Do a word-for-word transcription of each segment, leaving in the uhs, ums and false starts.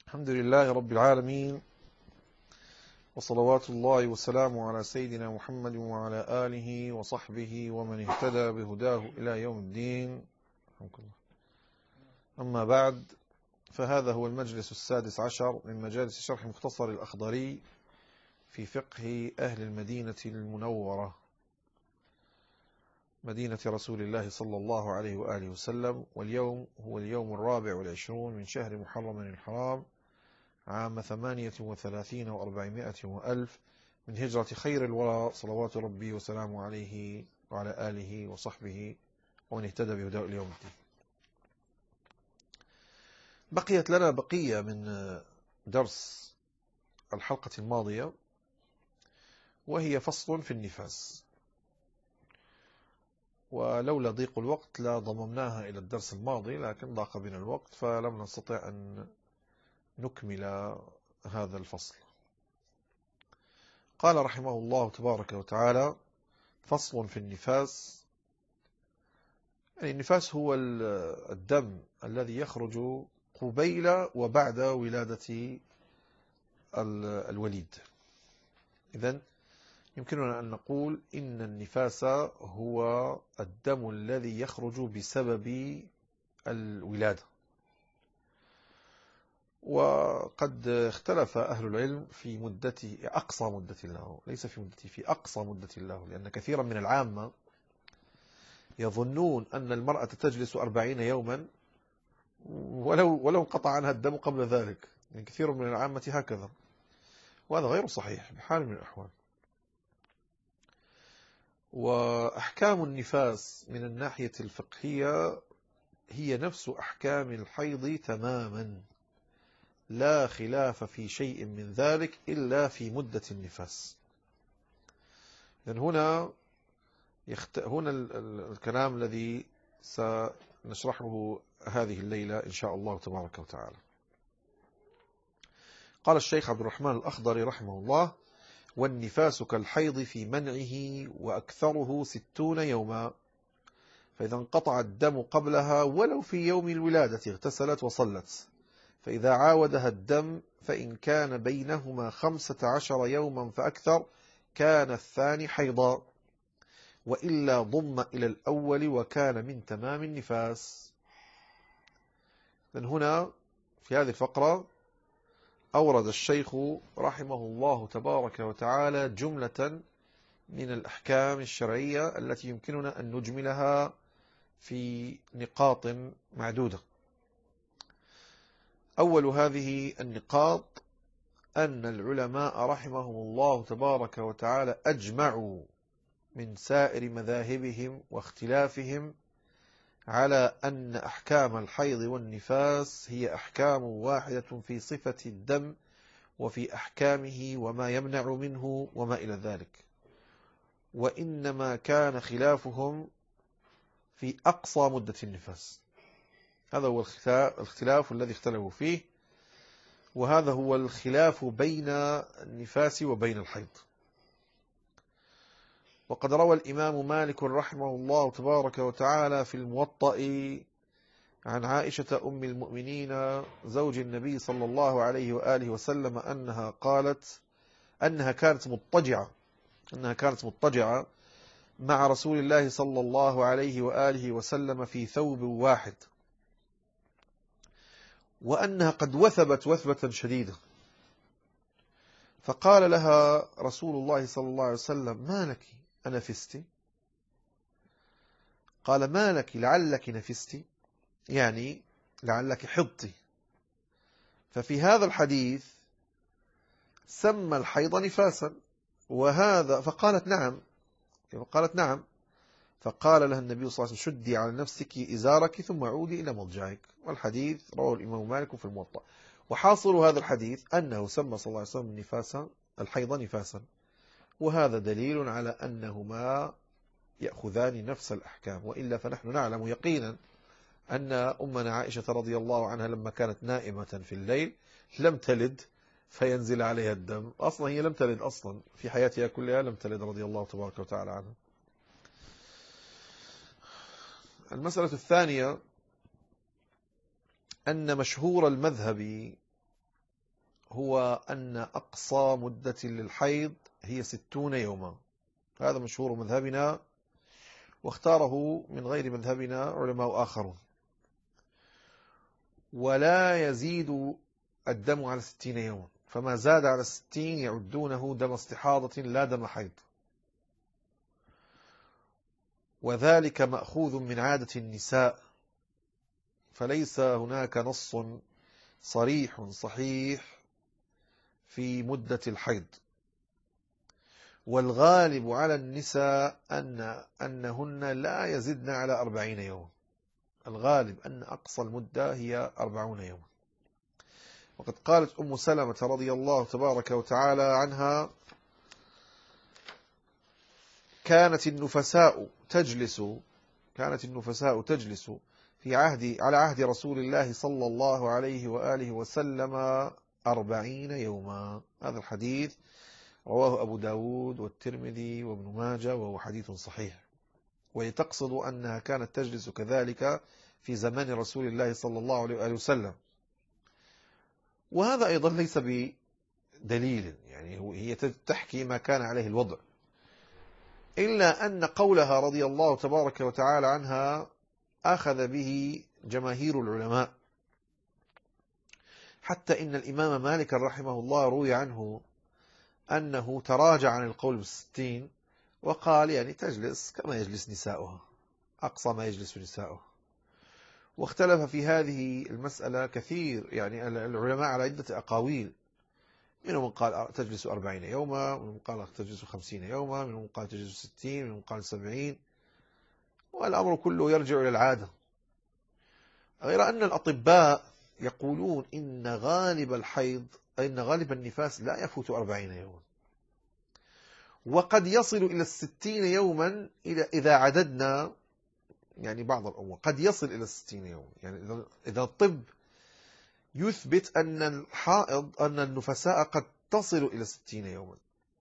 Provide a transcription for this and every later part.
الحمد لله رب العالمين، وصلوات الله وسلامه على سيدنا محمد وعلى آله وصحبه ومن اهتدى بهداه إلى يوم الدين. أما بعد، فهذا هو المجلس السادس عشر من مجالس شرح مختصر الأخضري في فقه أهل المدينة المنورة، مدينة رسول الله صلى الله عليه وآله وسلم. واليوم هو اليوم الرابع والعشرون من شهر محرم الحرام، عام ثمانية وثلاثين وأربعمائة وألف من هجرة خير الورى صلوات ربي وسلامه عليه وعلى آله وصحبه ومن اهتدى بهداه اليوم الدين. بقيت لنا بقية من درس الحلقة الماضية، وهي فصل في النفاس، ولولا ضيق الوقت لا ضممناها إلى الدرس الماضي، لكن ضاق بنا الوقت فلم نستطع أن نكمل هذا الفصل. قال رحمه الله تبارك وتعالى: فصل في النفاس. يعني النفاس هو الدم الذي يخرج قبيل وبعد ولادة الوليد. إذن يمكننا أن نقول إن النفاس هو الدم الذي يخرج بسبب الولادة. وقد اختلف أهل العلم في مدته، أقصى مدة له، ليس في مدته، في أقصى مدة له، لأن كثيرا من العامة يظنون أن المرأة تجلس أربعين يوما ولو ولو انقطع عنها الدم قبل ذلك. يعني كثير من العامة هكذا، وهذا غير صحيح بحال من الأحوال. وأحكام النفاس من الناحية الفقهية هي نفس أحكام الحيض تماما، لا خلاف في شيء من ذلك إلا في مدة النفاس. لأن هنا يخت... هنا الكلام الذي سنشرحه هذه الليلة إن شاء الله تبارك وتعالى. قال الشيخ عبد الرحمن الأخضري رحمه الله: والنفاس كالحيض في منعه، وأكثره ستون يوما، فإذا انقطع الدم قبلها ولو في يوم الولادة اغتسلت وصلت، فإذا عاودها الدم فإن كان بينهما خمسة عشر يوما فأكثر كان الثاني حيضا، وإلا ضم إلى الأول وكان من تمام النفاس. من هنا في هذه الفقرة أورد الشيخ رحمه الله تبارك وتعالى جملة من الأحكام الشرعية التي يمكننا أن نجملها في نقاط معدودة. أول هذه النقاط أن العلماء رحمهم الله تبارك وتعالى أجمعوا من سائر مذاهبهم واختلافهم على أن أحكام الحيض والنفاس هي أحكام واحدة في صفة الدم وفي أحكامه وما يمنع منه وما إلى ذلك، وإنما كان خلافهم في أقصى مدة النفاس. هذا هو الاختلاف الذي اختلفوا فيه، وهذا هو الخلاف بين النفاس وبين الحيض. وقد روى الإمام مالك رحمه الله تبارك وتعالى في الموطأ عن عائشة أم المؤمنين زوج النبي صلى الله عليه وآله وسلم أنها قالت أنها كانت مضطجعة أنها كانت مضطجعة مع رسول الله صلى الله عليه وآله وسلم في ثوب واحد، وأنها قد وثبت وثبة شديدة، فقال لها رسول الله صلى الله عليه وسلم: ما لك أنفستي؟ قال: ما لك لعلك نفستي، يعني لعلك حضتي. ففي هذا الحديث سمى الحيض نفاسا، وهذا فقالت نعم فقالت نعم فقال لها النبي صلى الله عليه وسلم: شدي على نفسك إزارك ثم عودي إلى مضجعك. والحديث رواه الإمام مالك في الموطأ. وحاصل هذا الحديث أنه سمى صلى الله عليه وسلم نفاسا الحيض نفاسا، وهذا دليل على أنهما يأخذان نفس الأحكام. وإلا فنحن نعلم يقينا أن أمنا عائشة رضي الله عنها لما كانت نائمة في الليل لم تلد فينزل عليها الدم، أصلا هي لم تلد أصلا في حياتها كلها، لم تلد رضي الله تبارك وتعالى عنها. المسألة الثانية أن مشهور المذهب هو أن أقصى مدة للحيض هي ستون يوما. هذا مشهور مذهبنا، واختاره من غير مذهبنا علماء آخرون. ولا يزيد الدم على ستين يوما، فما زاد على الستين يعدونه دم استحاضة لا دم حيض، وذلك مأخوذ من عادة النساء، فليس هناك نص صريح صحيح في مدة الحيض. والغالب على النساء أن أنهن لا يزدن على أربعين يوما، الغالب أن أقصى المدة هي أربعون يوما. وقد قالت أم سلمة رضي الله تبارك وتعالى عنها: كانت النفساء تجلس كانت النفساء تجلس في عهد على عهد رسول الله صلى الله عليه وآله وسلم أربعين يوما. هذا الحديث رواه أبو داود والترمذي وابن ماجه، وهو حديث صحيح. ويتقصد أنها كانت تجلس كذلك في زمان رسول الله صلى الله عليه وآله وسلم. وهذا أيضا ليس بدليل، يعني هي تحكي ما كان عليه الوضع، إلا أن قولها رضي الله تبارك وتعالى عنها أخذ به جماهير العلماء، حتى إن الإمام مالك رحمه الله روي عنه أنه تراجع عن القول بالستين، وقال يعني تجلس كما يجلس نساؤها، أقصى ما يجلس نساؤها. واختلف في هذه المسألة كثير، يعني العلماء على عدة أقاويل، منهم من قال تجلس أربعين يوما، منهم من قال تجلس خمسين يوما، منهم من قال تجلس ستين، منهم من قال سبعين، والأمر كله يرجع إلى العادة. غير أن الأطباء يقولون إن غالب الحيض إن غالب النفاس لا يفوت أربعين يوما، وقد يصل إلى الستين يوما إذا عددنا يعني بعض الأمور، قد يصل إلى الستين يوما. يعني إذا الطب يثبت أن الحائض أن النفساء قد تصل إلى ستين يوما،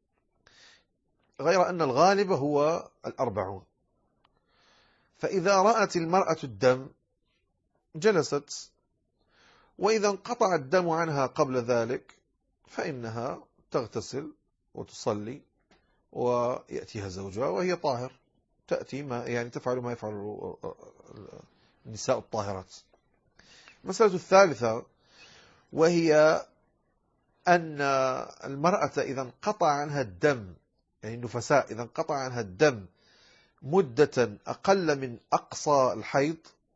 غير أن الغالب هو الأربعون. فإذا رأت المرأة الدم جلست، وإذا انقطع الدم عنها قبل ذلك فإنها تغتسل وتصلي، ويأتيها زوجها وهي طاهر، تأتي ما يعني تفعل ما يفعل النساء الطاهرات. المسألة الثالثة وهي أن المرأة إذا انقطع عنها الدم، يعني النفساء إذا انقطع عنها الدم مدة أقل من أقصى الحيض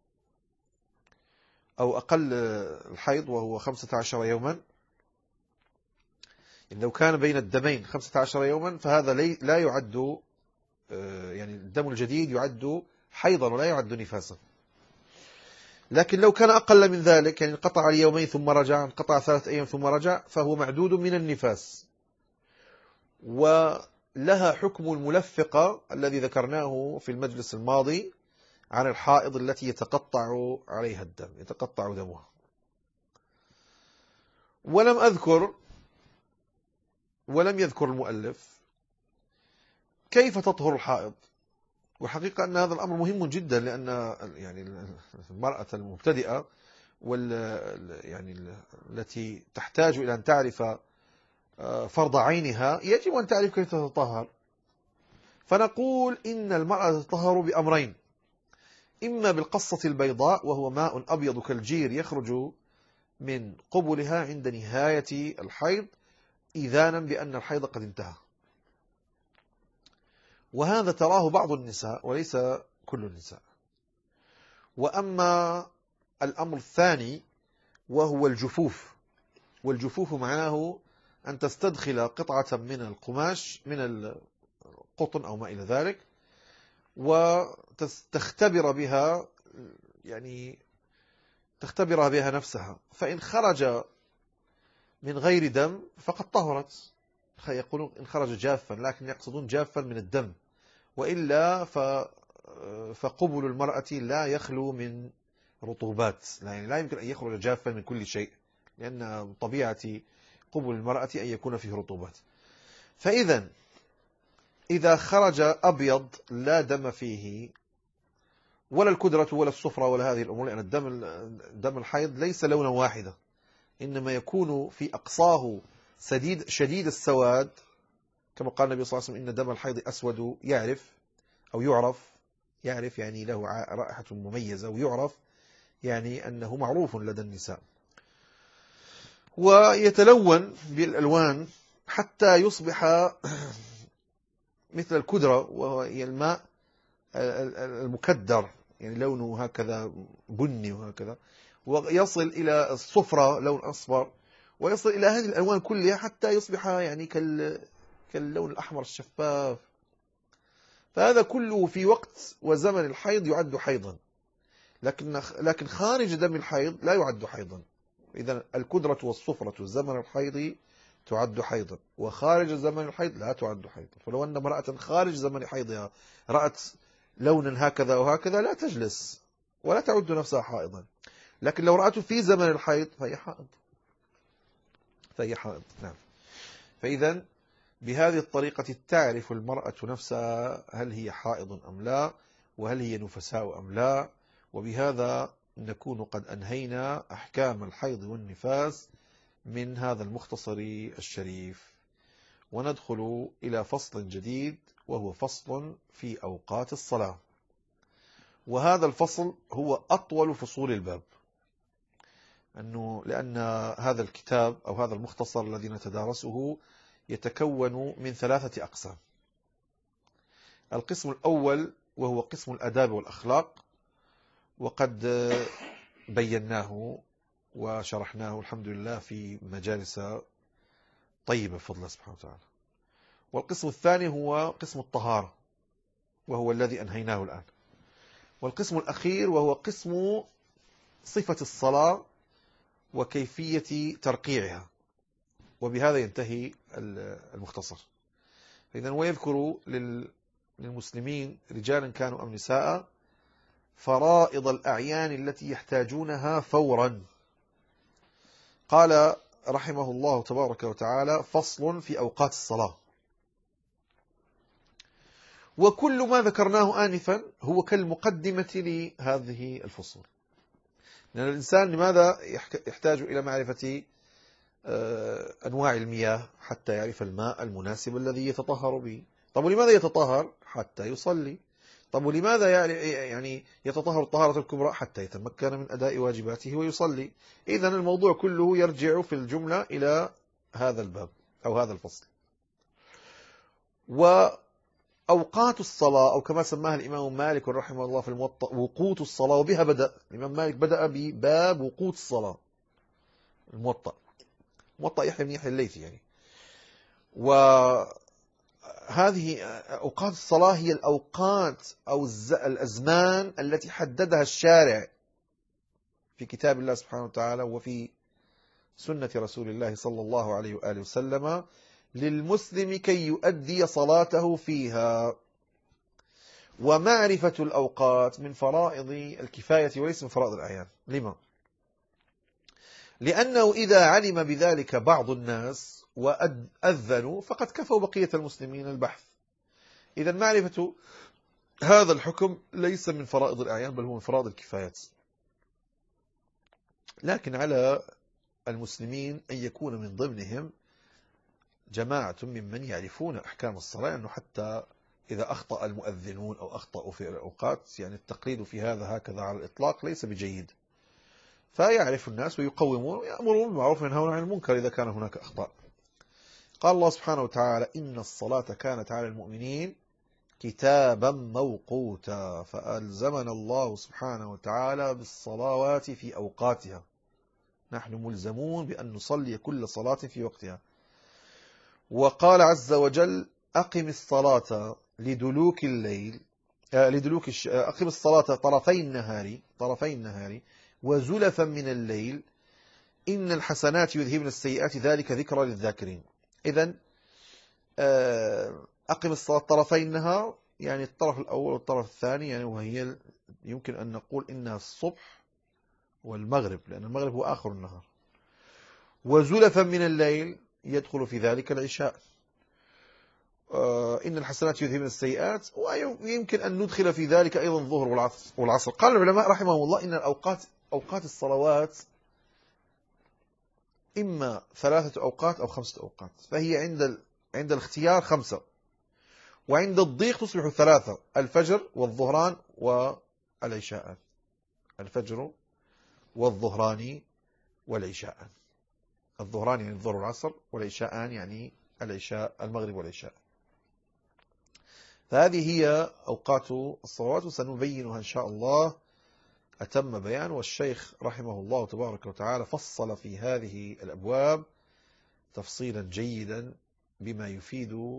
أو أقل الحيض وهو خمسة عشر يوما، يعني لو كان بين الدمين خمسة عشر يوما فهذا لا يعد، يعني الدم الجديد يعد حيضا ولا يعد نفاسا. لكن لو كان أقل من ذلك، يعني انقطع اليومين ثم رجع، انقطع ثلاثة أيام ثم رجع، فهو معدود من النفاس، ولها حكم الملفقة الذي ذكرناه في المجلس الماضي عن الحائض التي يتقطع عليها الدم، يتقطع دمها. ولم أذكر ولم يذكر المؤلف كيف تطهر الحائض. والحقيقة أن هذا الأمر مهم جدا، لأن يعني المرأة المبتدئة وال يعني التي تحتاج إلى أن تعرف فرض عينها يجب أن تعرف كيف تتطهر. فنقول إن المرأة تتطهر بأمرين: إما بالقصة البيضاء وهو ماء أبيض كالجير يخرج من قبلها عند نهاية الحيض إذانا بأن الحيض قد انتهى، وهذا تراه بعض النساء وليس كل النساء. وأما الأمر الثاني وهو الجفوف، والجفوف معناه أن تستدخل قطعة من القماش من القطن أو ما إلى ذلك، وتختبر بها يعني تختبر بها نفسها، فإن خرج من غير دم فقد طهرت. يقولون إن خرج جافا، لكن يقصدون جافا من الدم، وإلا فقبل المرأة لا يخلو من رطوبات، يعني لا يمكن أن يخرج جافا من كل شيء، لأن طبيعة قبل المرأة أن يكون فيه رطوبات. فإذا إذا خرج أبيض لا دم فيه، ولا الكدرة ولا الصفرة ولا هذه الأمور، لأن الدم دم الحيض ليس لونا واحدة، إنما يكون في أقصاه شديد, شديد السواد، كما قال النبي صلى الله عليه وسلم إن دم الحيض أسود يعرف أو يعرف، يعرف يعني له رائحة مميزة، ويعرف يعني أنه معروف لدى النساء، ويتلون بالألوان حتى يصبح مثل الكدرة، وهو الماء المكدر، يعني لونه هكذا بني وهكذا، ويصل إلى الصفرة لون أصفر، ويصل إلى هذه الألوان كلها حتى يصبح يعني كاللون الأحمر الشفاف. فهذا كله في وقت وزمن الحيض يعد حيضا، لكن لكن خارج دم الحيض لا يعد حيضا. إذا الكدرة والصفرة زمن الحيض تعد حيضا، وخارج زمن الحيض لا تعد حيضا. فلو أن امرأة خارج زمن حيضها رأت لونا هكذا وهكذا لا تجلس ولا تعد نفسها حائضا، لكن لو رأته في زمن الحيض فهي حائض، فهي حائض. نعم. فإذا بهذه الطريقة تعرف المرأة نفسها هل هي حائض أم لا، وهل هي نفساء أم لا. وبهذا نكون قد أنهينا أحكام الحيض والنفاس من هذا المختصر الشريف، وندخل إلى فصل جديد وهو فصل في أوقات الصلاة. وهذا الفصل هو أطول فصول الباب، أنه لأن هذا الكتاب أو هذا المختصر الذي نتدارسه يتكون من ثلاثة أقسام. القسم الأول وهو قسم الآداب والأخلاق، وقد بيناه وشرحناه الحمد لله في مجالس طيبة بفضل الله سبحانه وتعالى. والقسم الثاني هو قسم الطهارة، وهو الذي أنهيناه الآن. والقسم الأخير وهو قسم صفة الصلاة وكيفية ترقيعها، وبهذا ينتهي المختصر. إذن ويذكر للمسلمين رجالا كانوا أم نساء فرائض الأعيان التي يحتاجونها فورا. قال رحمه الله تبارك وتعالى: فصل في أوقات الصلاة. وكل ما ذكرناه آنفا هو كالمقدمة لهذه الفصول، لأن الإنسان لماذا يحتاج إلى معرفة أنواع المياه حتى يعرف الماء المناسب الذي يتطهر به؟ طب ولماذا يتطهر؟ حتى يصلي. طب ولماذا يعني يتطهر الطهارة الكبرى؟ حتى يتمكن من أداء واجباته ويصلي. إذن الموضوع كله يرجع في الجملة إلى هذا الباب أو هذا الفصل. وأوقات الصلاة، أو كما سماها الإمام مالك رحمه الله في الموطأ وقوت الصلاة، وبها بدأ الإمام مالك، بدأ بباب وقوت الصلاة الموطأ، موطأ يحيى بن يحيى الليثي يعني. وهذه أوقات الصلاة هي الأوقات أو الأزمان التي حددها الشارع في كتاب الله سبحانه وتعالى وفي سنة رسول الله صلى الله عليه وآله وسلم للمسلم كي يؤدي صلاته فيها. ومعرفة الأوقات من فرائض الكفاية وليس من فرائض الأعيان. لما؟ لأنه إذا علم بذلك بعض الناس وأذنوا فقد كفوا بقية المسلمين البحث. إذا معرفة هذا الحكم ليس من فرائض الأعيان، بل هو من فرائض الكفايات. لكن على المسلمين أن يكون من ضمنهم جماعة ممن يعرفون أحكام الصلاة، أنه حتى إذا أخطأ المؤذنون أو أخطأوا في الأوقات، يعني التقليد في هذا هكذا على الإطلاق ليس بجيد. فيعرف الناس ويقومون ويأمرون بالمعروف وينهون عن المنكر إذا كان هناك أخطاء. قال الله سبحانه وتعالى: إن الصلاة كانت على المؤمنين كتابا موقوتا. فألزمنا الله سبحانه وتعالى بالصلوات في أوقاتها، نحن ملزمون بأن نصلي كل صلاة في وقتها. وقال عز وجل: أقم الصلاة لدلوك الليل آه لدلوك الش... أقم الصلاة طرفي النهار طرفي النهار وزلفا من الليل إن الحسنات يذهبن السيئات ذلك ذكرى للذاكرين. إذن أقم الصلاة طرفي النهار يعني الطرف الأول والطرف الثاني، يعني وهي يمكن أن نقول إنها الصبح والمغرب، لأن المغرب هو آخر النهار. وزلفا من الليل يدخل في ذلك العشاء. إن الحسنات يذهبن السيئات، ويمكن أن ندخل في ذلك أيضا الظهر والعصر. قال العلماء رحمهم الله إن الأوقات أوقات الصلوات إما ثلاثة أوقات أو خمسة أوقات، فهي عند ال... عند الاختيار خمسة، وعند الضيق تصبح ثلاثة: الفجر والظهران والعشاء. الفجر والظهران والعشاء. الظهران يعني الظهر والعصر، والعشاءان يعني العشاء المغرب والعشاء. فهذه هي أوقات الصلوات، وسنبينها إن شاء الله أتم بيان. والشيخ رحمه الله تبارك وتعالى فصل في هذه الأبواب تفصيلا جيدا بما يفيد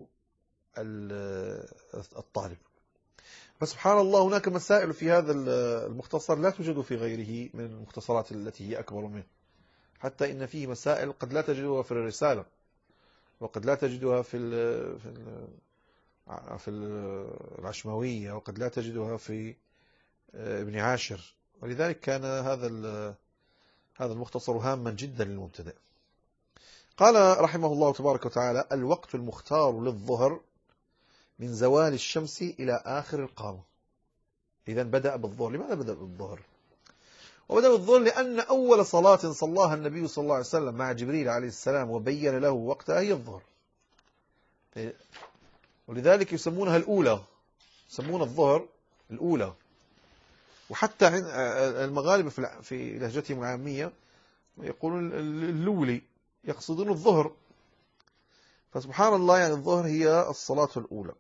الطالب. فسبحان الله هناك مسائل في هذا المختصر لا توجد في غيره من المختصرات التي هي أكبر منه، حتى إن فيه مسائل قد لا تجدها في الرسالة، وقد لا تجدها في ال في ال في العشموية، وقد لا تجدها في ابن عاشر. ولذلك كان هذا هذا المختصر هاما جدا للمبتدئ. قال رحمه الله تبارك وتعالى: الوقت المختار للظهر من زوال الشمس إلى آخر القامة. إذن بدأ بالظهر. لماذا بدأ بالظهر؟ وبدأ بالظهر لأن أول صلاة صلاها النبي صلى الله عليه وسلم مع جبريل عليه السلام وبين له وقتها هي الظهر، ولذلك يسمونها الأولى، يسمون الظهر الأولى. وحتى المغاربة في لهجتهم العامية يقولون اللولي، يقصدون الظهر. فسبحان الله، يعني الظهر هي الصلاة الأولى.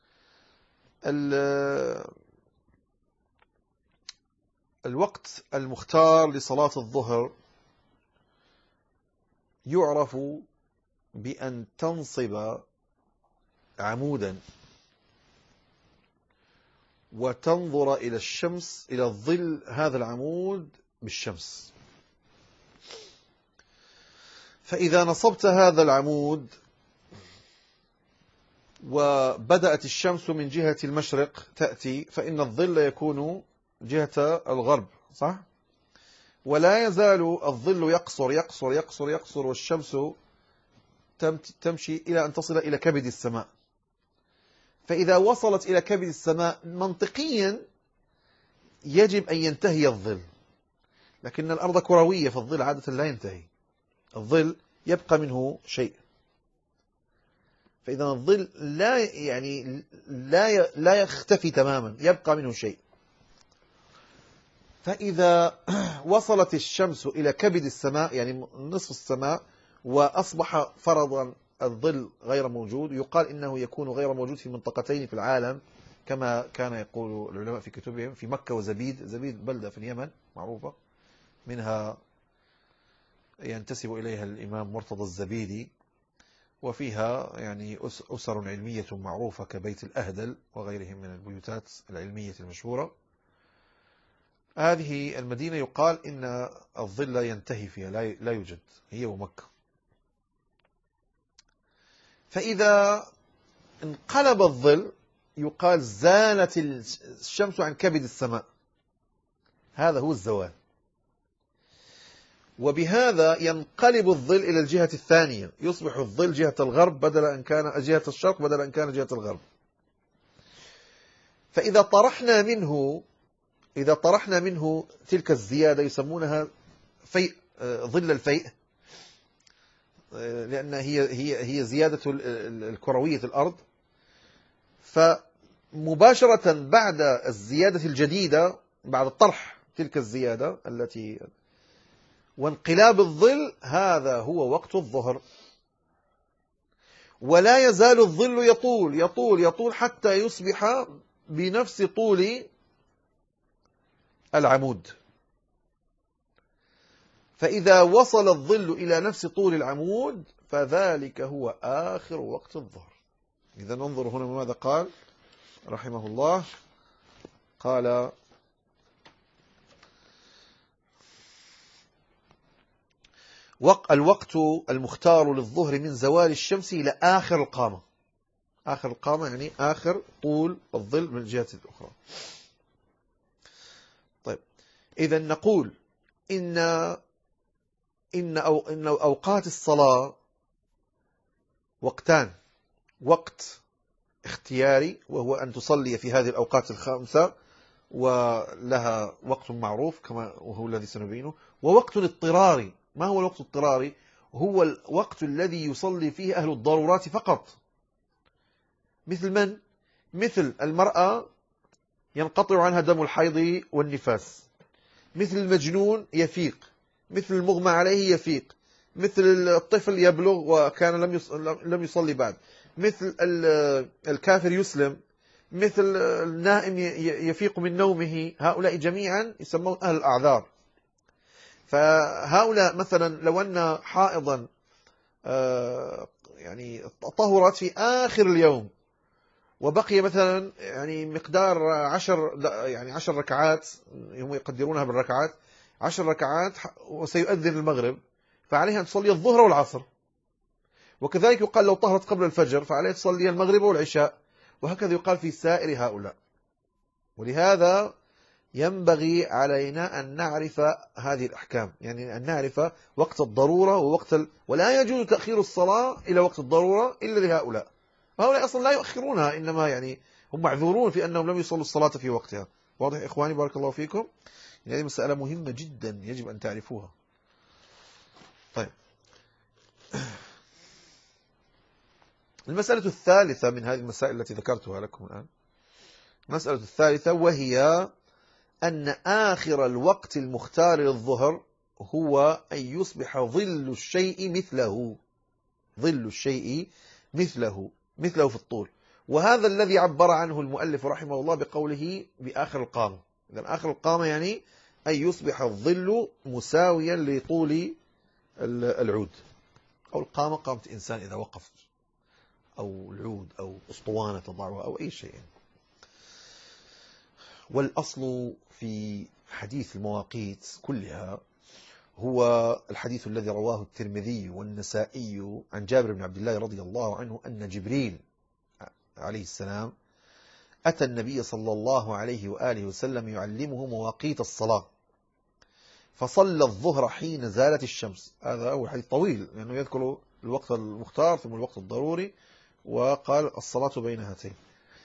الوقت المختار لصلاة الظهر يعرف بأن تنصب عمودا وتنظر إلى الشمس، إلى الظل هذا العمود بالشمس. فإذا نصبت هذا العمود وبدأت الشمس من جهة المشرق تأتي، فإن الظل يكون جهة الغرب، صح؟ ولا يزال الظل يقصر يقصر يقصر يقصر، والشمس تمشي إلى أن تصل إلى كبد السماء. فإذا وصلت إلى كبد السماء منطقيا يجب أن ينتهي الظل، لكن الأرض كروية، فالظل عادة لا ينتهي، الظل يبقى منه شيء. فإذا الظل لا يعني لا لا يختفي تماما، يبقى منه شيء. فإذا وصلت الشمس إلى كبد السماء، يعني نصف السماء، وأصبح فرضا الظل غير موجود، يقال إنه يكون غير موجود في منطقتين في العالم، كما كان يقول العلماء في كتبهم، في مكة وزبيد. زبيد بلدة في اليمن معروفة، منها ينتسب إليها الإمام مرتضى الزبيدي، وفيها يعني أسر علمية معروفة كبيت الأهدل وغيرهم من البيوتات العلمية المشهورة. هذه المدينة يقال إن الظل ينتهي فيها، لا يوجد، هي ومكة. فإذا انقلب الظل يقال زالت الشمس عن كبد السماء، هذا هو الزوال. وبهذا ينقلب الظل إلى الجهة الثانية، يصبح الظل جهة الغرب بدل أن كان جهة الشرق بدل أن كان جهة الغرب. فإذا طرحنا منه إذا طرحنا منه تلك الزيادة، يسمونها فيء، ظل الفيء، لأن هي هي هي زيادة الكروية الأرض. فمباشرة بعد الزيادة الجديدة، بعد طرح تلك الزيادة التي وانقلاب الظل، هذا هو وقت الظهر. ولا يزال الظل يطول يطول يطول حتى يصبح بنفس طول العمود. فإذا وصل الظل إلى نفس طول العمود فذلك هو آخر وقت الظهر. إذا ننظر هنا ماذا قال رحمه الله. قال: الوقت المختار للظهر من زوال الشمس إلى آخر القامة. آخر القامة يعني آخر طول الظل من الجهة الأخرى. طيب، إذا نقول إن إن أو إن أوقات الصلاة وقتان: وقت اختياري وهو أن تصلي في هذه الأوقات الخمسة ولها وقت معروف كما وهو الذي سنبينه، ووقت اضطراري. ما هو الوقت الاضطراري؟ هو الوقت الذي يصلي فيه أهل الضرورات فقط. مثل من؟ مثل المرأة ينقطع عنها دم الحيض والنفاس، مثل المجنون يفيق، مثل المغمى عليه يفيق، مثل الطفل يبلغ وكان لم لم يصلي بعد، مثل الكافر يسلم، مثل النائم يفيق من نومه. هؤلاء جميعا يسمون أهل الأعذار. فهؤلاء مثلا لو أن حائضا يعني طهرت في آخر اليوم وبقي مثلا يعني مقدار عشر يعني عشر ركعات، هم يقدرونها بالركعات، عشر ركعات وسيؤذن المغرب، فعليها أن تصلي الظهر والعصر. وكذلك يقال لو طهرت قبل الفجر فعليها تصلي المغرب والعشاء، وهكذا يقال في سائر هؤلاء. ولهذا ينبغي علينا أن نعرف هذه الأحكام، يعني أن نعرف وقت الضرورة ووقت ال... ولا يجوز تأخير الصلاة إلى وقت الضرورة إلا لهؤلاء. هؤلاء أصلا لا يؤخرونها، إنما يعني هم معذورون في أنهم لم يصلوا الصلاة في وقتها. واضح إخواني بارك الله فيكم؟ يعني هذه مسألة مهمة جدا يجب أن تعرفوها. طيب، المسألة الثالثة من هذه المسائل التي ذكرتها لكم الآن، المسألة الثالثة وهي أن آخر الوقت المختار للظهر هو أن يصبح ظل الشيء مثله، ظل الشيء مثله مثله في الطول. وهذا الذي عبر عنه المؤلف رحمه الله بقوله بآخر القامة. إذن آخر القامة يعني أن يصبح الظل مساويا لطول العود، أو القامة قامة إنسان إذا وقف، أو العود أو أسطوانة تضعها أو أي شيء. والأصل في حديث المواقيت كلها هو الحديث الذي رواه الترمذي والنسائي عن جابر بن عبد الله رضي الله عنه أن جبريل عليه السلام أتى النبي صلى الله عليه وآله وسلم يعلمه مواقيت الصلاة، فصلى الظهر حين زالت الشمس. هذا هو الحديث طويل لأنه يعني يذكر الوقت المختار ثم الوقت الضروري، وقال الصلاة بين هاتين.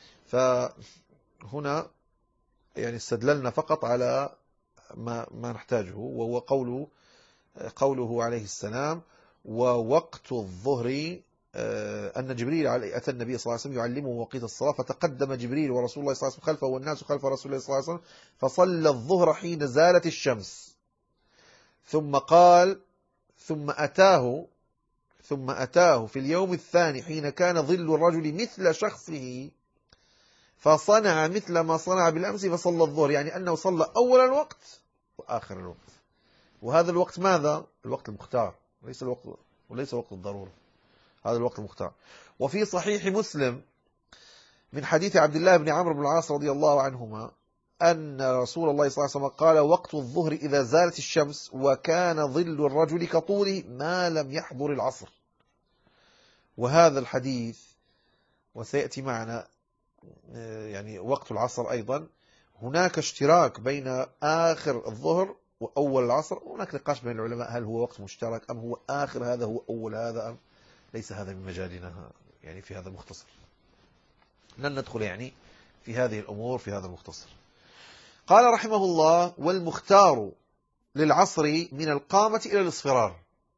فهنا يعني استدللنا فقط على ما, ما نحتاجه، وهو قوله, قوله عليه السلام ووقت الظهر، أن جبريل أتى النبي صلى الله عليه وسلم يعلمه مواقيت الصلاة، فتقدم جبريل ورسول الله صلى الله عليه وسلم خلفه والناس خلف رسول الله صلى الله عليه وسلم، فصلى الظهر حين زالت الشمس. ثم قال ثم أتاه ثم أتاه في اليوم الثاني حين كان ظل الرجل مثل شخصه، فصنع مثل ما صنع بالأمس فصلى الظهر، يعني أنه صلى أول الوقت وآخر الوقت. وهذا الوقت ماذا؟ الوقت المختار، وليس الوقت وليس وقت الضرورة، هذا الوقت المختار. وفي صحيح مسلم من حديث عبد الله بن عمرو بن العاص رضي الله عنهما أن رسول الله صلى الله عليه وسلم قال وقت الظهر إذا زالت الشمس وكان ظل الرجل كطوله ما لم يحضر العصر. وهذا الحديث وسيأتي معنا يعني وقت العصر أيضا، هناك اشتراك بين آخر الظهر وأول العصر. هناك نقاش بين العلماء هل هو وقت مشترك أم هو آخر هذا هو أول هذا، أم ليس هذا من مجالنا يعني في هذا المختصر، لن ندخل يعني في هذه الأمور في هذا المختصر. قال رحمه الله والمختار للعصر من القامة إلى الاصفرار،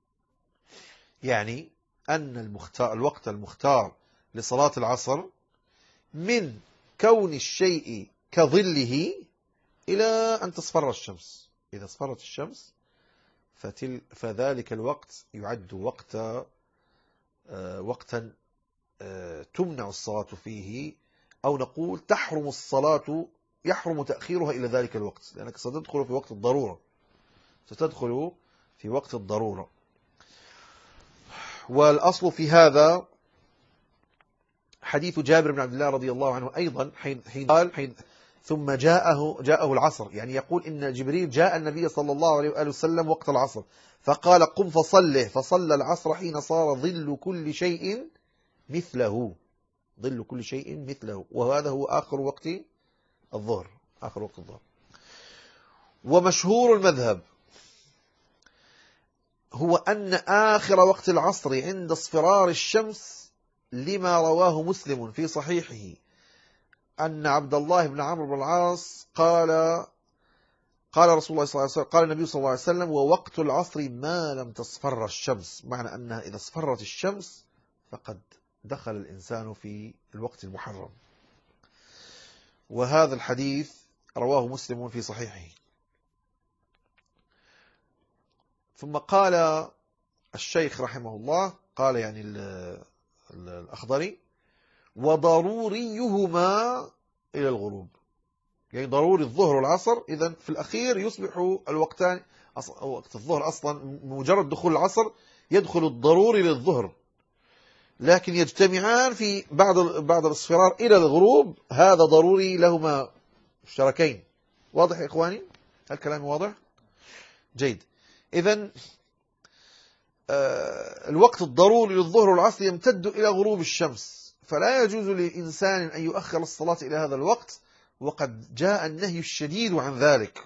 يعني أن المختار الوقت المختار لصلاة العصر من كون الشيء كظله إلى أن تصفر الشمس. إذا اصفرت الشمس فتل فذلك الوقت يعد وقت آه وقتا آه تمنع الصلاة فيه، أو نقول تحرم الصلاة، يحرم تأخيرها إلى ذلك الوقت، لأنك ستدخل في وقت الضرورة، ستدخل في وقت الضرورة. والأصل في هذا حديث جابر بن عبد الله رضي الله عنه أيضا حين حين قال حين ثم جاءه جاءه العصر، يعني يقول إن جبريل جاء النبي صلى الله عليه وآله وسلم وقت العصر فقال قم فصله، فصلى العصر حين صار ظل كل شيء مثله، ظل كل شيء مثله، وهذا هو آخر وقت الظهر، آخر وقت الظهر. ومشهور المذهب هو أن آخر وقت العصر عند اصفرار الشمس، لما رواه مسلم في صحيحه أن عبد الله بن عمرو بن العاص قال قال رسول الله صلى الله عليه وسلم قال النبي صلى الله عليه وسلم: ووقت العصر ما لم تصفر الشمس، معنى أنها إذا اصفرت الشمس فقد دخل الإنسان في الوقت المحرم. وهذا الحديث رواه مسلم في صحيحه. ثم قال الشيخ رحمه الله، قال يعني الأخضري: وضروريهما إلى الغروب، يعني ضروري الظهر والعصر، إذن في الأخير يصبح الوقتان، وقت الظهر أصلا مجرد دخول العصر يدخل الضروري للظهر، لكن يجتمعان في بعد بعد الاصفرار إلى الغروب، هذا ضروري لهما مشتركين. واضح يا إخواني؟ الكلام واضح؟ جيد. إذن الوقت الضروري للظهر والعصر يمتد إلى غروب الشمس، فلا يجوز لإنسان أن يؤخر الصلاة إلى هذا الوقت، وقد جاء النهي الشديد عن ذلك.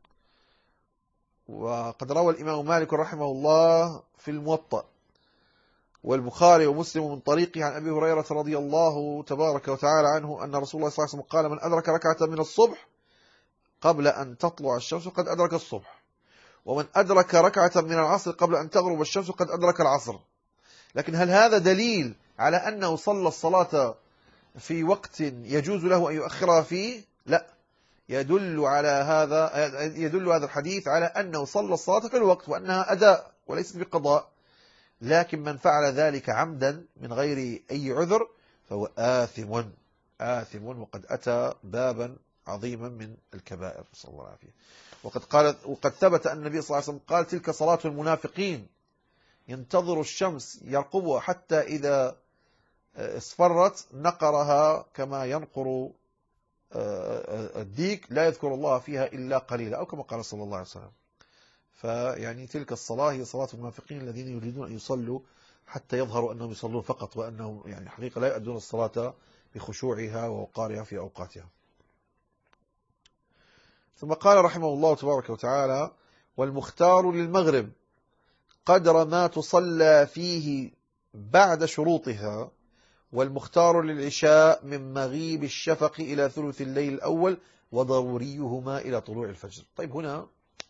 وقد روى الإمام مالك رحمه الله في الموطأ والبخاري ومسلم من طريقه عن أبي هريرة رضي الله تبارك وتعالى عنه أن رسول الله صلى الله عليه وسلم قال: من أدرك ركعة من الصبح قبل أن تطلع الشمس قد أدرك الصبح، ومن أدرك ركعة من العصر قبل أن تغرب الشمس قد أدرك العصر. لكن هل هذا دليل على أنه صلى الصلاة في وقت يجوز له أن يؤخرها فيه؟ لا، يدل على هذا يدل هذا الحديث على أنه صلى الصلاة في الوقت وأنها أداء وليست بقضاء. لكن من فعل ذلك عمدا من غير أي عذر فهو آثم آثم وقد أتى بابا عظيما من الكبائر، صلى الله عليه وسلم. وقد قال وقد ثبت أن النبي صلى الله عليه وسلم قال: تلك صلاة المنافقين، ينتظر الشمس يرقبها حتى إذا اصفرت نقرها كما ينقر الديك، لا يذكر الله فيها إلا قليلا، أو كما قال صلى الله عليه وسلم. فيعني تلك الصلاة هي صلاة المنافقين الذين يريدون أن يصلوا حتى يظهروا أنهم يصلون فقط، وأنهم يعني حقيقة لا يؤدون الصلاة بخشوعها ووقارها في أوقاتها. ثم قال رحمه الله تبارك وتعالى: والمختار للمغرب قدر ما تصلى فيه بعد شروطها، والمختار للعشاء من مغيب الشفق إلى ثلث الليل الأول، وضروريهما إلى طلوع الفجر. طيب، هنا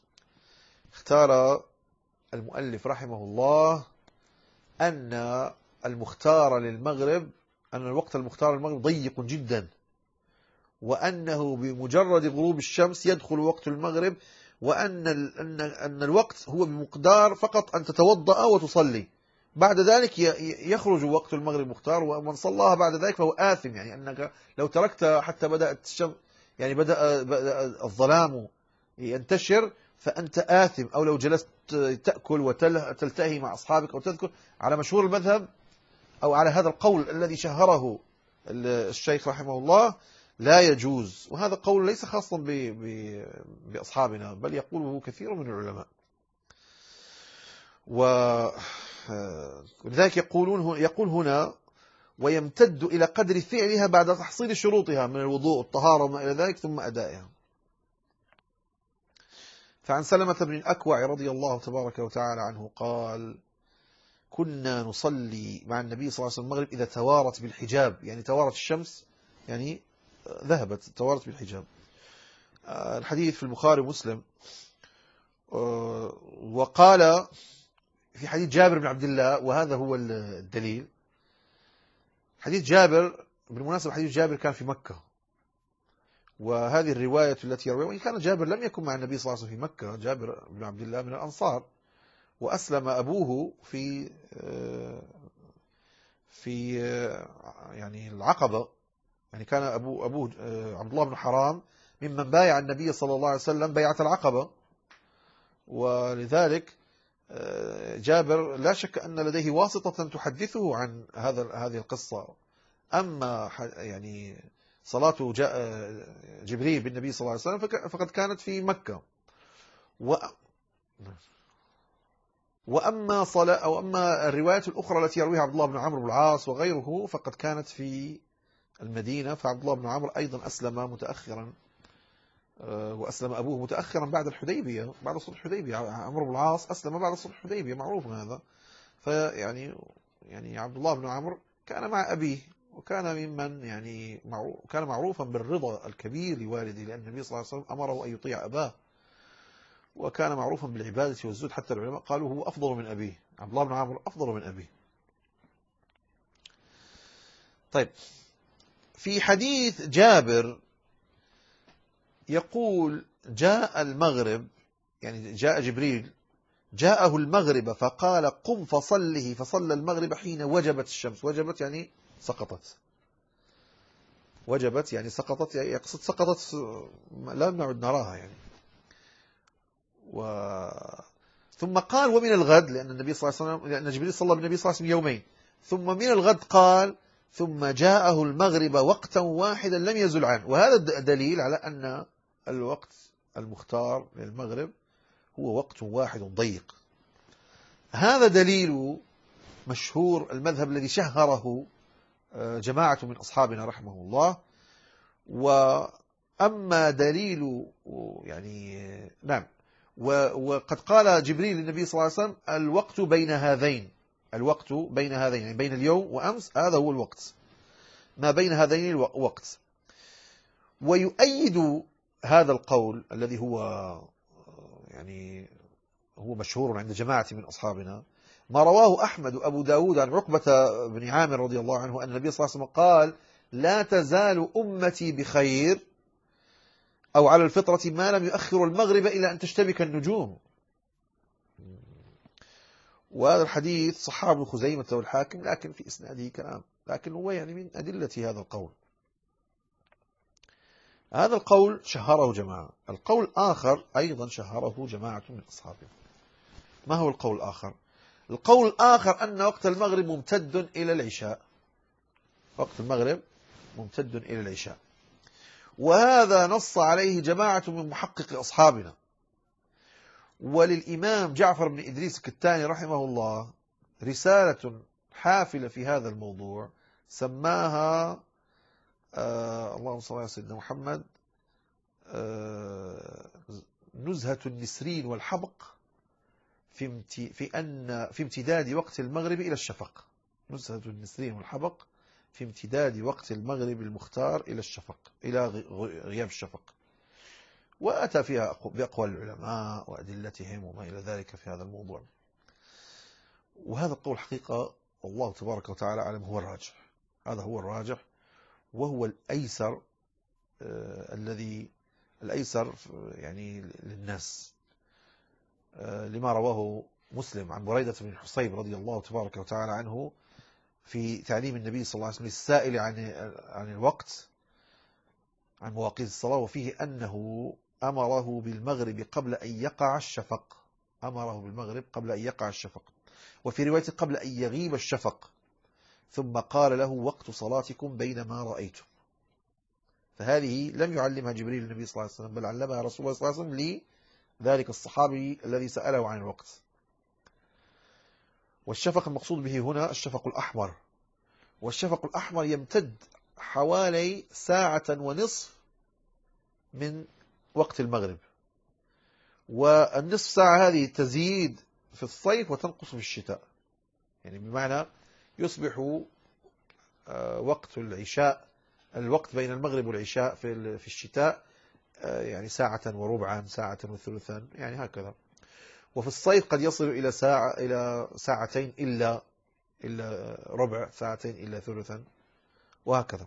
اختار المؤلف رحمه الله أن المختار للمغرب أن الوقت المختار للمغرب ضيق جدا، وأنه بمجرد غروب الشمس يدخل وقت المغرب، وأن أن أن الوقت هو بمقدار فقط أن تتوضأ وتصلي، بعد ذلك يخرج وقت المغرب مختار، ومن صلاها بعد ذلك فهو آثم. يعني أنك لو تركت حتى بدأت الشمس، يعني بدأ, بدأ الظلام ينتشر، فأنت آثم. أو لو جلست تأكل وتلتهي مع أصحابك أو تذكر، على مشهور المذهب أو على هذا القول الذي شهره الشيخ رحمه الله، لا يجوز. وهذا قول ليس خاصا بأصحابنا، بل يقوله كثير من العلماء. ولذلك يقولون يقول هنا: ويمتد إلى قدر فعلها بعد تحصيل شروطها من الوضوء والطهارة وما إلى ذلك ثم أدائها. فعن سلمة بن الأكوع رضي الله تبارك وتعالى عنه قال: كنا نصلي مع النبي صلى الله عليه وسلم المغرب إذا توارت بالحجاب، يعني توارت الشمس، يعني ذهبت توارت بالحجاب. الحديث في البخاري ومسلم. وقال في حديث جابر بن عبد الله، وهذا هو الدليل، حديث جابر بالمناسبة، حديث جابر كان في مكة، وهذه الرواية التي يرويها، وإن كان جابر لم يكن مع النبي صلى الله عليه وسلم في مكة، جابر بن عبد الله من الأنصار، وأسلم أبوه في في يعني العقبة، يعني كان أبو أبوه عبد الله بن حرام ممن بايع النبي صلى الله عليه وسلم بيعة العقبة. ولذلك جابر لا شك أن لديه واسطة تحدثه عن هذا هذه القصة. أما يعني صلاة جبريل بالنبي صلى الله عليه وسلم فقد كانت في مكة، و وأما صلاة أو أما الروايات الأخرى التي يرويها عبد الله بن عمرو بن العاص وغيره فقد كانت في المدينة. فعبد الله بن عمرو أيضا أسلم متأخرا، وأسلم أبوه متأخرا بعد الحديبية، بعد صلح الحديبية. عمرو بن العاص أسلم بعد صلح الحديبية، معروف هذا. فيعني يعني عبد الله بن عمرو كان مع أبيه، وكان ممن يعني معروف كان معروفا بالرضا الكبير لوالده، لأن النبي صلى الله عليه وسلم أمره أن يطيع أباه. وكان معروفا بالعبادة والزهد، حتى العلماء قالوا هو أفضل من أبيه، عبد الله بن عمرو أفضل من أبيه. طيب، في حديث جابر يقول جاء المغرب، يعني جاء جبريل جاءه المغرب فقال قم فصله، فصلى المغرب حين وجبت الشمس. وجبت يعني سقطت، وجبت يعني سقطت، يعني يقصد سقطت لا نعد نراها يعني. و... ثم قال ومن الغد، لأن النبي صلى الله عليه وسلم، لأن جبريل صلى بالنبي صلى الله عليه وسلم يومين، ثم من الغد قال ثم جاءه المغرب وقتا واحدا لم يزل عنه. وهذا دليل على أن الوقت المختار للمغرب هو وقت واحد ضيق. هذا دليل مشهور المذهب الذي شهره جماعة من أصحابنا رحمه الله. وأما دليل يعني نعم، وقد قال جبريل للنبي صلى الله عليه وسلم الوقت بين هذين، الوقت بين هذين يعني بين اليوم وأمس، هذا هو الوقت، ما بين هذين الوقت. ويؤيد هذا القول الذي هو يعني هو مشهور عند جماعة من أصحابنا ما رواه أحمد وأبو داود عن عقبة بن عامر رضي الله عنه أن النبي صلى الله عليه وسلم قال لا تزال أمتي بخير أو على الفطرة ما لم يؤخر المغرب إلى أن تشتبك النجوم. وهذا الحديث صححه ابن خزيمة والحاكم، لكن في إسناده كلام، لكن هو يعني من أدلة هذا القول. هذا القول شهره جماعة. القول الآخر أيضا شهره جماعة من أصحابه. ما هو القول الآخر؟ القول الآخر أن وقت المغرب ممتد إلى العشاء، وقت المغرب ممتد إلى العشاء. وهذا نص عليه جماعة من محقق أصحابنا. وللإمام جعفر بن إدريس الكتاني رحمه الله رسالة حافلة في هذا الموضوع سماها آه اللهم صل على سيدنا محمد آه نزهة النسرين والحبق في في أن في امتداد وقت المغرب إلى الشفق. نزهة النسرين والحبق في امتداد وقت المغرب المختار إلى الشفق، إلى غياب الشفق. وأتى فيها بأقوال العلماء وأدلتهم وما إلى ذلك في هذا الموضوع. وهذا القول حقيقة الله تبارك وتعالى أعلم هو الراجح، هذا هو الراجح وهو الأيسر آه الذي الأيسر يعني للناس، آه لما رواه مسلم عن بريدة بن الحصيب رضي الله تبارك وتعالى عنه في تعليم النبي صلى الله عليه وسلم السائل عن عن الوقت، عن مواقيت الصلاة، وفيه أنه أمره بالمغرب قبل أن يقع الشفق، أمره بالمغرب قبل أن يقع الشفق، وفي رواية قبل أن يغيب الشفق، ثم قال له وقت صلاتكم بينما رأيتم. فهذه لم يعلمها جبريل النبي صلى الله عليه وسلم، بل علمها رسول الله صلى الله عليه وسلم لذلك الصحابي الذي سأله عن الوقت. والشفق المقصود به هنا الشفق الأحمر، والشفق الأحمر يمتد حوالي ساعة ونصف من وقت المغرب، والنصف ساعة هذه تزيد في الصيف وتنقص في الشتاء، يعني بمعنى يصبح وقت العشاء، الوقت بين المغرب والعشاء في في الشتاء يعني ساعة وربعا، ساعة وثلثا، يعني هكذا. وفي الصيف قد يصل إلى ساعة إلى ساعتين إلا إلا ربع، ساعتين إلا ثلثا، وهكذا.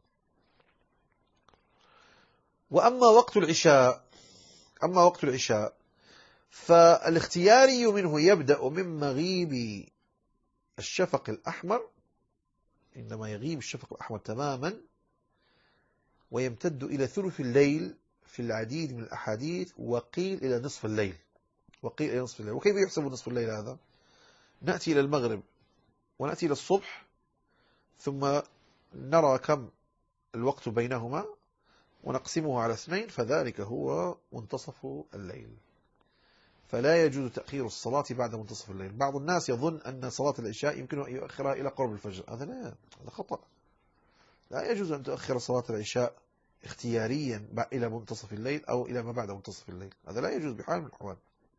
وأما وقت العشاء أما وقت العشاء فالاختياري منه يبدأ من مغيب الشفق الأحمر، عندما يغيب الشفق الأحمر تماما، ويمتد إلى ثلث الليل في العديد من الأحاديث، وقيل إلى نصف الليل وقيل إلى نصف الليل. وكيف يحسب نصف الليل هذا؟ نأتي إلى المغرب ونأتي إلى الصبح، ثم نرى كم الوقت بينهما ونقسمه على اثنين، فذلك هو منتصف الليل. فلا يجوز تأخير الصلاة بعد منتصف الليل. بعض الناس يظن أن صلاة العشاء يمكن أن يؤخرها إلى قرب الفجر، هذا لا، هذا خطأ. لا يجوز أن تؤخر صلاة العشاء اختياريا إلى منتصف الليل أو إلى ما بعد منتصف الليل، هذا لا يجوز بحال من الأحوال.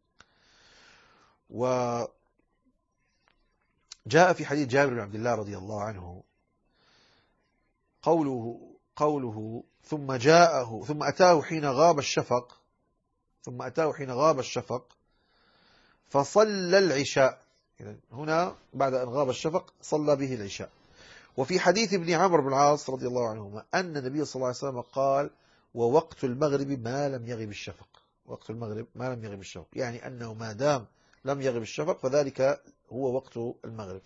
وجاء في حديث جابر بن عبد الله رضي الله عنه قوله قوله ثم جاءه ثم أتاه حين غاب الشفق، ثم أتاه حين غاب الشفق فصلى العشاء. هنا بعد أن غاب الشفق صلى به العشاء. وفي حديث ابن عمرو بن العاص رضي الله عنهما أن النبي صلى الله عليه وسلم قال: ووقت المغرب ما لم يغب الشفق. وقت المغرب ما لم يغب الشفق، يعني أنه ما دام لم يغب الشفق فذلك هو وقت المغرب.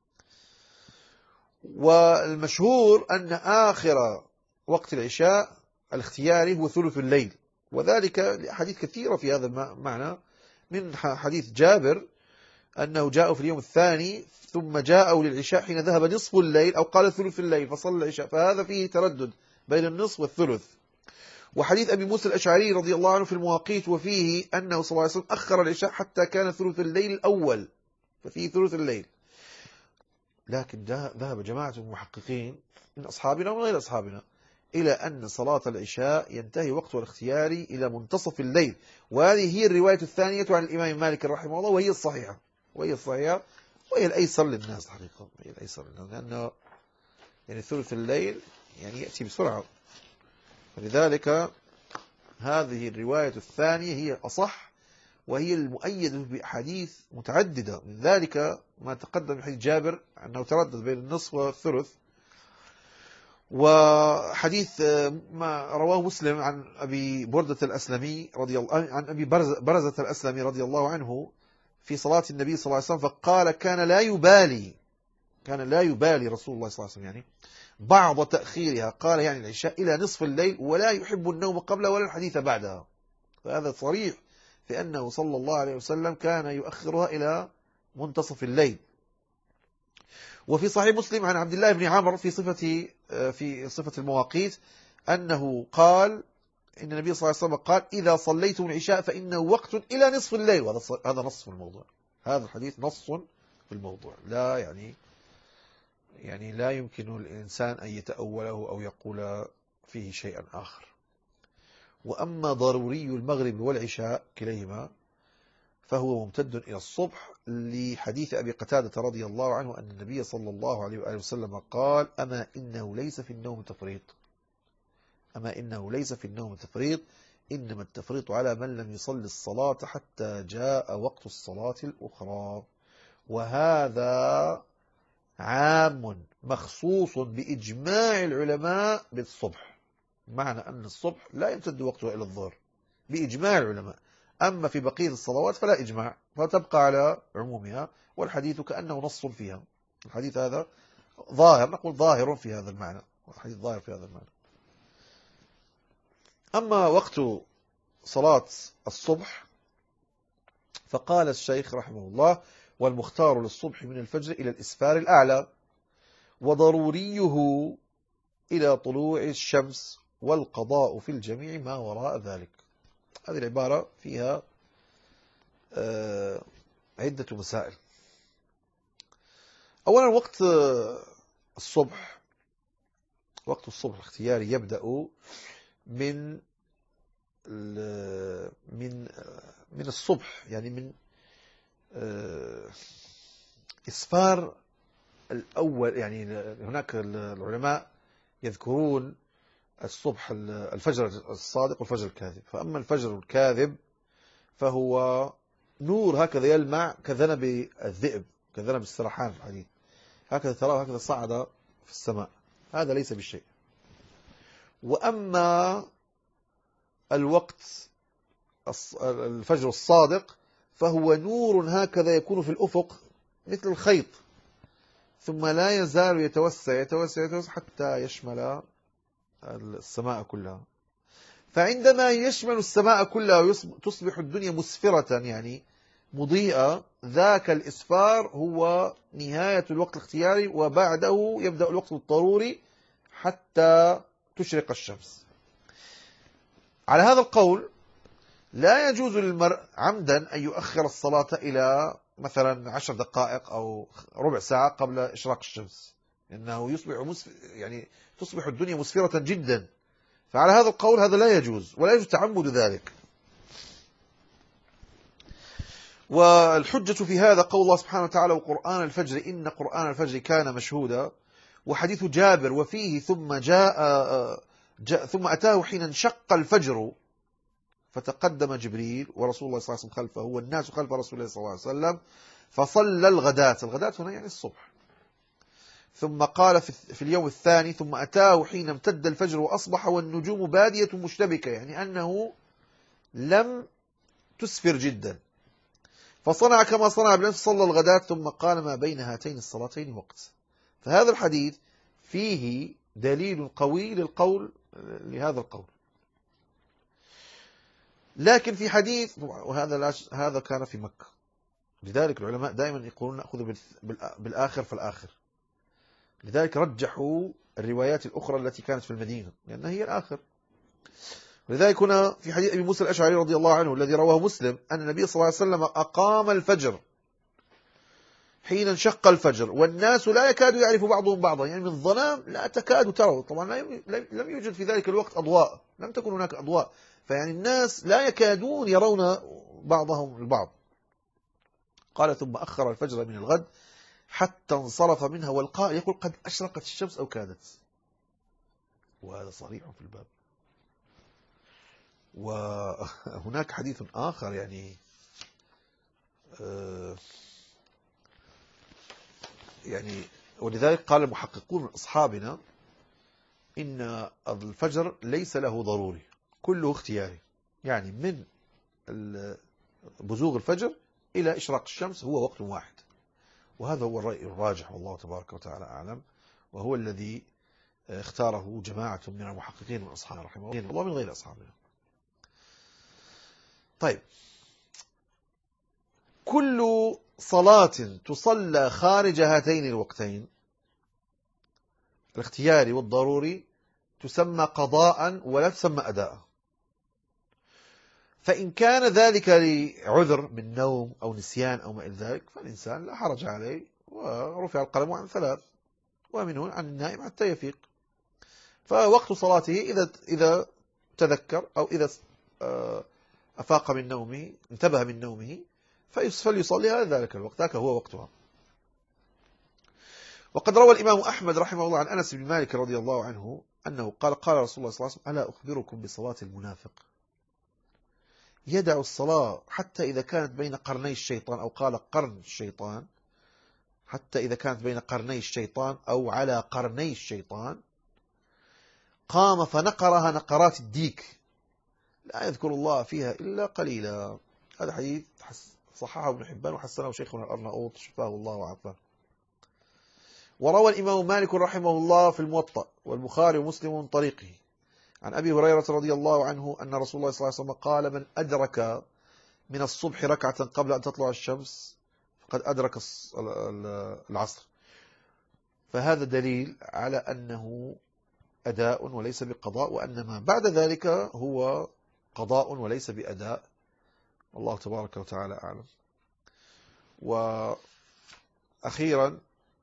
والمشهور أن آخر وقت العشاء الاختياري هو ثلث الليل، وذلك لأحاديث كثيرة في هذا المعنى، من حديث جابر أنه جاء في اليوم الثاني ثم جاءوا للعشاء حين ذهب نصف الليل أو قال ثلث الليل فصلى العشاء، فهذا فيه تردد بين النصف والثلث. وحديث أبي موسى الأشعري رضي الله عنه في المواقيت وفيه أنه صلى الله عليه وسلم أخر العشاء حتى كان ثلث الليل الأول، ففيه ثلث الليل. لكن ذهب جماعة المحققين من أصحابنا ومن غير أصحابنا إلى أن صلاة العشاء ينتهي وقتها الاختياري إلى منتصف الليل، وهذه هي الرواية الثانية عن الإمام مالك رحمه الله، وهي الصحيحة وهي الصحيحة وهي الأيسر للناس حقيقة، هي الأيسر للناس، لأنه يعني ثلث الليل يعني يأتي بسرعة، فلذلك هذه الرواية الثانية هي أصح، وهي المؤيدة بأحاديث متعددة، من ذلك ما تقدم من حديث جابر أنه تردد بين النصف والثلث، وحديث ما رواه مسلم عن أبي بردة الأسلمي رضي الله عن أبي برزة الأسلمي رضي الله عنه في صلاة النبي صلى الله عليه وسلم، فقال: كان لا يبالي كان لا يبالي رسول الله صلى الله عليه وسلم يعني بعض تأخيرها، قال يعني العشاء، إلى نصف الليل، ولا يحب النوم قبله ولا الحديث بعدها. فهذا صريح في أنه صلى الله عليه وسلم كان يؤخرها إلى منتصف الليل. وفي صحيح مسلم عن عبد الله بن عمرو في صفة في صفة المواقيت أنه قال إن النبي صلى الله عليه وسلم قال: إذا صليتم العشاء فإنه وقت إلى نصف الليل. وهذا نص في الموضوع، هذا الحديث نص في الموضوع، لا يعني يعني لا يمكن الإنسان أن يتأوله أو يقول فيه شيئا آخر. وأما ضروري المغرب والعشاء كليهما فهو ممتد إلى الصبح، لحديث أبي قتادة رضي الله عنه أن النبي صلى الله عليه وآله وسلم قال: أما إنه ليس في النوم تفريط أما إنه ليس في النوم تفريط إنما التفريط على من لم يصلي الصلاة حتى جاء وقت الصلاة الأخرى. وهذا عام مخصوص بإجماع العلماء بالصبح، معنى أن الصبح لا يمتد وقته إلى الظهر بإجماع العلماء، أما في بقية الصلوات فلا إجماع، فتبقى على عمومها، والحديث كأنه نص فيها. الحديث هذا ظاهر، نقول ظاهر في هذا المعنى، الحديث ظاهر في هذا المعنى. أما وقت صلاة الصبح فقال الشيخ رحمه الله: والمختار للصبح من الفجر إلى الإسفار الأعلى، وضروريه إلى طلوع الشمس، والقضاء في الجميع ما وراء ذلك. هذه العبارة فيها عدة مسائل. أولا، وقت الصبح وقت الصبح الاختياري يبدأ من من من الصبح، يعني من إسفار الأول. يعني هناك العلماء يذكرون الصبح الفجر الصادق والفجر الكاذب. فأما الفجر الكاذب فهو نور هكذا يلمع كذنب الذئب، كذنب السرحان في الحديث، هكذا تراه هكذا صعد في السماء، هذا ليس بالشيء. وأما الوقت الفجر الصادق فهو نور هكذا يكون في الأفق مثل الخيط، ثم لا يزال يتوسع يتوسع يتوسع حتى يشمل السماء كلها. فعندما يشمل السماء كلها وتصبح الدنيا مسفرة يعني مضيئة، ذاك الإسفار هو نهاية الوقت الاختياري، وبعده يبدأ الوقت الضروري حتى تشرق الشمس. على هذا القول لا يجوز للمرء عمدا أن يؤخر الصلاة إلى مثلا عشر دقائق أو ربع ساعة قبل إشراق الشمس، لأنه يصبح مسف... يعني تصبح الدنيا مسفرة جدا. فعلى هذا القول هذا لا يجوز، ولا يجوز تعمد ذلك. والحجة في هذا قول الله سبحانه وتعالى: وقرآن الفجر إن قرآن الفجر كان مشهودا، وحديث جابر وفيه ثم جاء, جاء ثم أتاه حين انشق الفجر فتقدم جبريل ورسول الله صلى الله عليه وسلم خلفه والناس خلف رسول الله صلى الله عليه وسلم، فصلى الغداة. الغداة هنا يعني الصبح. ثم قال في اليوم الثاني: ثم أتاه حين امتد الفجر وأصبح والنجوم بادية مشتبكة، يعني أنه لم تسفر جدا، فصنع كما صنع بنفسه، صلى الغداة ثم قال: ما بين هاتين الصلاتين وقت. فهذا الحديث فيه دليل قوي للقول لهذا القول. لكن في حديث، وهذا هذا كان في مكة، لذلك العلماء دائما يقولون نأخذ بالآخر فالآخر، لذلك رجحوا الروايات الأخرى التي كانت في المدينة لأنها هي الآخر. ولذلك هنا في حديث أبي موسى الأشعري رضي الله عنه الذي رواه مسلم أن النبي صلى الله عليه وسلم أقام الفجر حين انشق الفجر والناس لا يكاد يعرف بعضهم بعضا، يعني من الظلام لا تكاد تروا. طبعا لم يوجد في ذلك الوقت أضواء، لم تكن هناك أضواء، فيعني الناس لا يكادون يرون بعضهم البعض. قال: ثم أخر الفجر من الغد حتى انصرف منها، والقائل يقول: قد أشرقت الشمس أو كادت. وهذا صريح في الباب. وهناك حديث آخر يعني آه يعني ولذلك قال المحققون من أصحابنا إن الفجر ليس له ضروري، كله اختياري، يعني من بزوغ الفجر إلى إشراق الشمس هو وقت واحد. وهذا هو الرأي الراجح والله تبارك وتعالى أعلم، وهو الذي اختاره جماعة من المحققين من أصحابنا رحمه الله من غير أصحابنا. طيب، كل صلاة تصلى خارج هاتين الوقتين الاختياري والضروري تسمى قضاء ولا تسمى أداء. فإن كان ذلك لعذر من نوم أو نسيان أو ما إلى ذلك فالإنسان لا حرج عليه، ورفع القلم عن ثلاث، ومنه عن النائم حتى يفيق. فوقت صلاته إذا إذا تذكر أو إذا أفاق من نومه، انتبه من نومه، فليصلي هذا ذلك الوقت، ذاك هو وقتها. وقد روى الإمام أحمد رحمه الله عن أنس بن مالك رضي الله عنه أنه قال: قال رسول الله صلى الله عليه وسلم: ألا أخبركم بصلاة المنافق؟ يدع الصلاة حتى إذا كانت بين قرني الشيطان، أو قال قرن الشيطان، حتى إذا كانت بين قرني الشيطان أو على قرني الشيطان، قام فنقرها نقرات الديك، لا يذكر الله فيها إلا قليلا. هذا حديث صححه ابن حبان وحسنه شيخنا الأرناؤوط شفاه الله وعافاه. وروى الإمام مالك رحمه الله في الموطأ والبخاري ومسلم من طريقه عن أبي هريرة رضي الله عنه أن رسول الله صلى الله عليه وسلم قال: من أدرك من الصبح ركعة قبل أن تطلع الشمس فقد أدرك العصر. فهذا دليل على أنه أداء وليس بقضاء، وأن ما بعد ذلك هو قضاء وليس بأداء، والله تبارك وتعالى أعلم. وأخيرا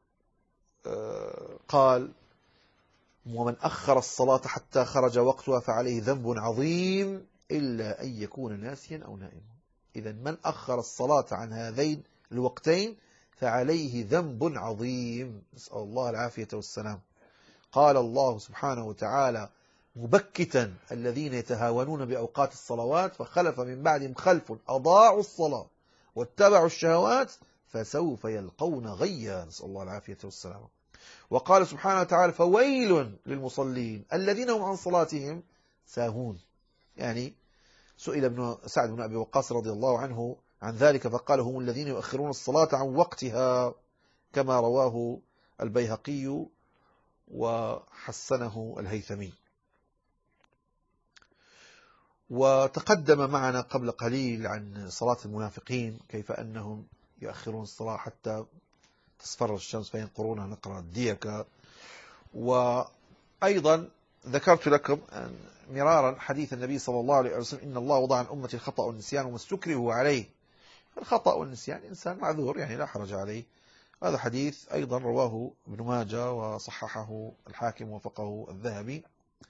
قال: ومن أخر الصلاة حتى خرج وقتها فعليه ذنب عظيم إلا أن يكون ناسيا أو نائما. إذا من أخر الصلاة عن هذين الوقتين فعليه ذنب عظيم، نسأل الله العافية والسلام. قال الله سبحانه وتعالى مبكتا: الذين يتهاونون بأوقات الصلوات فخلف من بعدهم خلف أضاعوا الصلاة واتبعوا الشهوات فسوف يلقون غيا، نسأل الله العافية والسلام. وقال سبحانه وتعالى: فويل للمصلين الذين هم عن صلاتهم ساهون. يعني سئل ابن سعد بن أبي وقاص رضي الله عنه عن ذلك فقال: هم الذين يؤخرون الصلاة عن وقتها، كما رواه البيهقي وحسنه الهيثمي. وتقدم معنا قبل قليل عن صلاة المنافقين، كيف أنهم يؤخرون الصلاة حتى تصفر الشمس فينقرونها نقر الديكة. وأيضا ذكرت لكم مرارا حديث النبي صلى الله عليه وسلم: إن الله وضع عن أمتي الخطأ والنسيان وما استكرهوا عليه. الخطأ والنسيان إنسان معذور، يعني لا حرج عليه. هذا حديث أيضا رواه ابن ماجه وصححه الحاكم ووافقه الذهبي.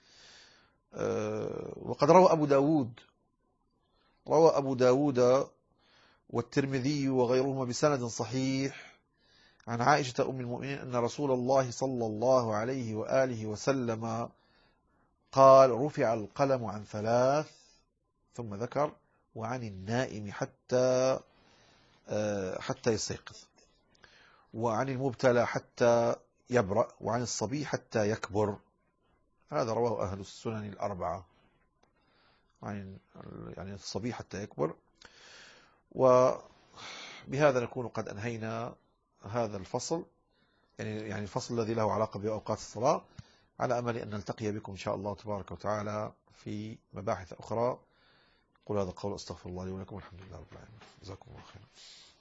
وقد روى أبو داود روى أبو داود والترمذي وغيرهما بسند صحيح عن عائشة أم المؤمنين أن رسول الله صلى الله عليه وآله وسلم قال: رفع القلم عن ثلاث ثم ذكر وعن النائم حتى حتى يستيقظ، وعن المبتلى حتى يبرأ، وعن الصبي حتى يكبر. هذا رواه أهل السنن الأربعة، عن يعني الصبي حتى يكبر. وبهذا نكون قد أنهينا هذا الفصل، يعني يعني الفصل الذي له علاقة بأوقات الصلاة، على أمل أن نلتقي بكم إن شاء الله تبارك وتعالى في مباحث أخرى. قل هذا القول أستغفر الله لي ولكم، الحمد لله رب العالمين، جزاكم الله خيرا.